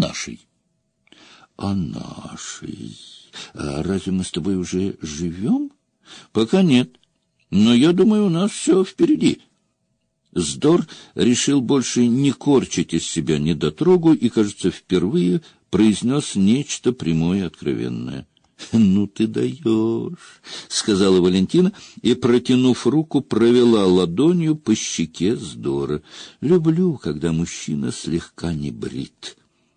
нашей. О нашей. А разве мы с тобой уже живем? Пока нет. Но я думаю, у нас все впереди. Здор решил больше не корчить из себя недотрогу и, кажется, впервые произнес нечто прямое и откровенное. — Ну ты даешь, — сказала Валентина и, протянув руку, провела ладонью по щеке Здора. — Люблю, когда мужчина слегка не брит.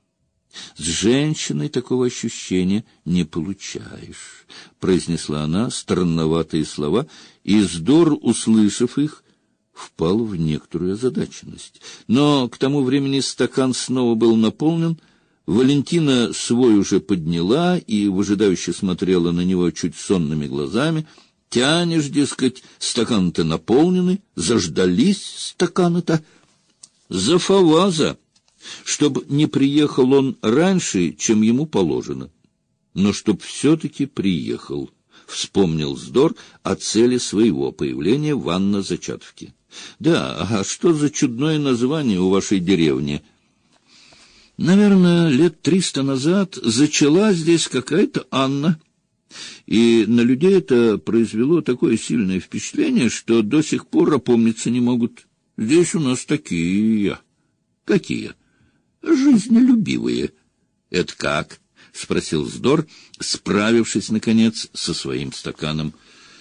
С женщиной такого ощущения не получаешь, — произнесла она странноватые слова, и Здор, услышав их, впал в некоторую озадаченность. Но к тому времени стакан снова был наполнен. Валентина свой уже подняла и выжидающе смотрела на него чуть сонными глазами. Тянешь, дескать, стакан-то наполненный, заждались стаканы-то. За Фаваза, чтоб не приехал он раньше, чем ему положено, но чтоб все-таки приехал. Вспомнил Здор о цели своего появления в Анно-Зачатовке. Да, а что за чудное название у вашей деревни? Наверное, лет 300 назад зачала здесь какая-то Анна, и на людей это произвело такое сильное впечатление, что до сих пор опомниться не могут. Здесь у нас такие. Какие? Жизнелюбивые. Это как? — спросил Здор, справившись, наконец, со своим стаканом.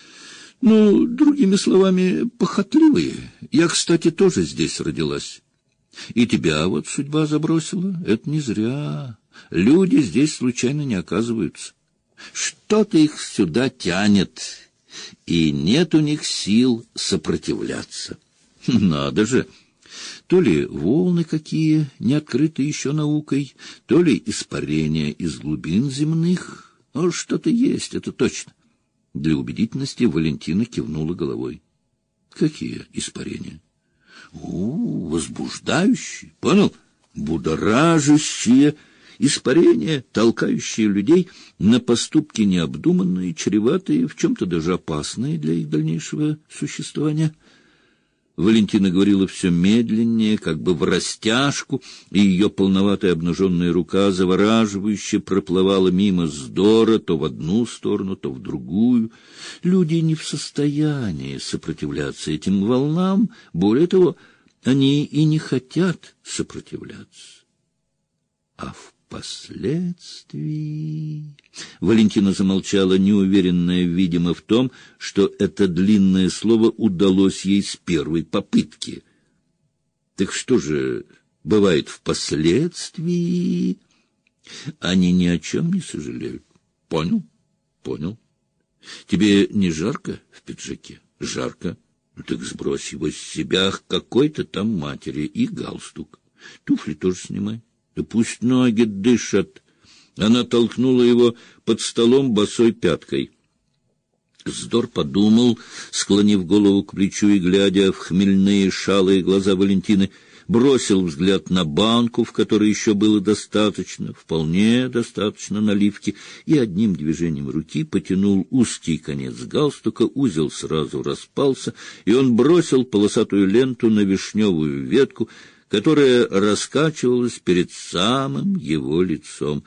— Ну, другими словами, похотливые. Я, кстати, тоже здесь родилась. И тебя вот судьба забросила. Это не зря. Люди здесь случайно не оказываются. Что-то их сюда тянет, и нет у них сил сопротивляться. Надо же! То ли волны какие, не открыты еще наукой, то ли испарения из глубин земных. Но что-то есть, это точно. Для убедительности Валентина кивнула головой. Какие испарения? Возбуждающие, понял? Будоражащие испарения, толкающие людей на поступки необдуманные, чреватые, в чем-то даже опасные для их дальнейшего существования. Валентина говорила все медленнее, как бы врастяжку, и ее полноватая обнаженная рука завораживающе проплывала мимо Здора то в одну сторону, то в другую. Люди не в состоянии сопротивляться этим волнам, более того, они и не хотят сопротивляться. А впоследствии... Валентина замолчала, неуверенная, видимо, в том, что это длинное слово удалось ей с первой попытки. Так что же бывает впоследствии? Они ни о чем не сожалеют. Понял? Понял. Тебе не жарко в пиджаке? Жарко. Ну так сбрось его с себя к какой-то там матери и галстук. Туфли тоже снимай. Да пусть ноги дышат. Она толкнула его под столом босой пяткой. Здор подумал, склонив голову к плечу и глядя в хмельные шалые глаза Валентины, бросил взгляд на банку, в которой еще было достаточно, вполне достаточно наливки, и одним движением руки потянул узкий конец галстука, узел сразу распался, и он бросил полосатую ленту на вишневую ветку, которая раскачивалась перед самым его лицом.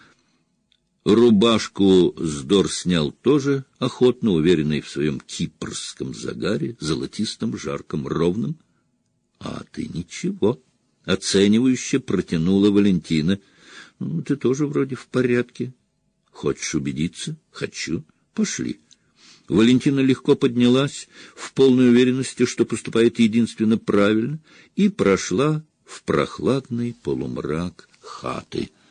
Рубашку Здор снял тоже охотно, уверенный в своем кипрском загаре, золотистом, жарком, ровном. — А ты ничего, — оценивающе протянула Валентина. — Ну, ты тоже вроде в порядке. Хочешь убедиться? — Хочу. Пошли. Валентина легко поднялась, в полной уверенности, что поступает единственно правильно, и прошла в прохладный полумрак хаты.